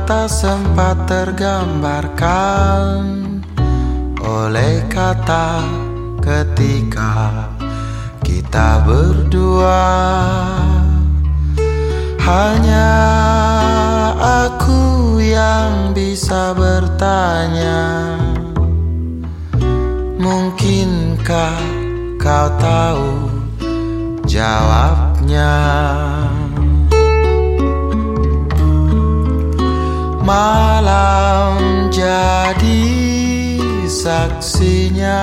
tak sempat tergambarkan oleh kata ketika kita berdua. Hanya aku yang bisa bertanya, mungkinkah kau tahu jawabnya? Malam jadi saksinya,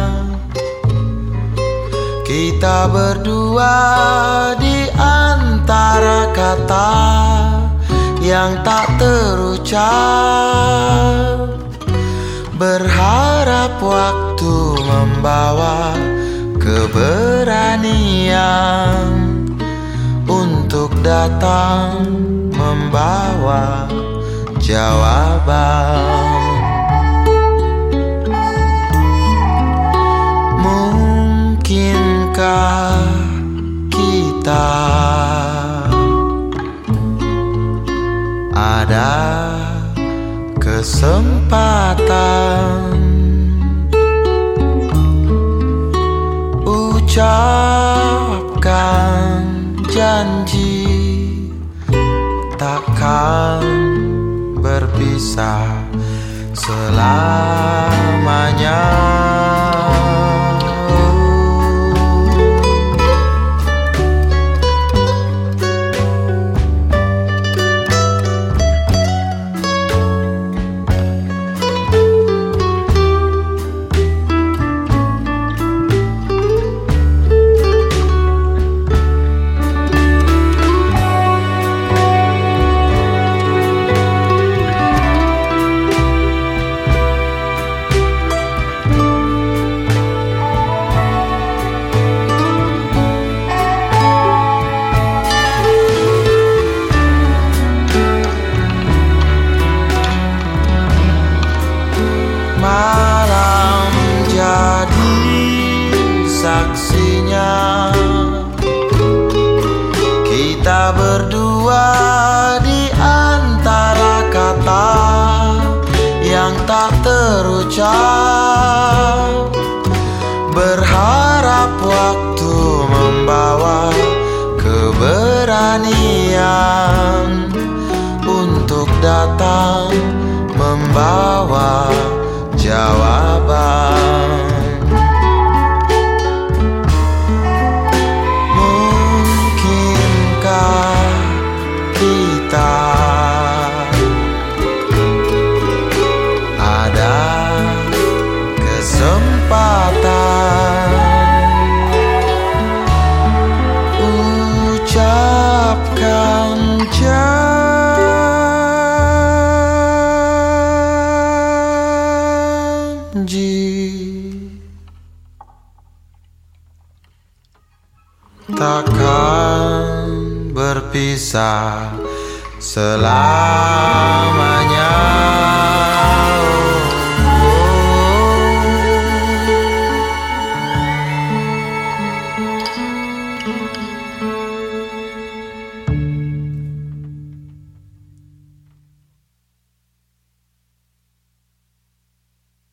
kita berdua di antara kata yang tak terucap, berharap waktu membawa keberanian untuk datang membawa jawaban. Mungkinkah kita ada kesempatan ucapkan janji takkan berpisah selamanya. Malam jadi saksinya, kita berdua di antara kata yang tak terucap, berharap waktu membawa keberanian untuk datang membawa jawaban. Mungkinkah kita ada kesempatan ucapkan takkan berpisah selamanya.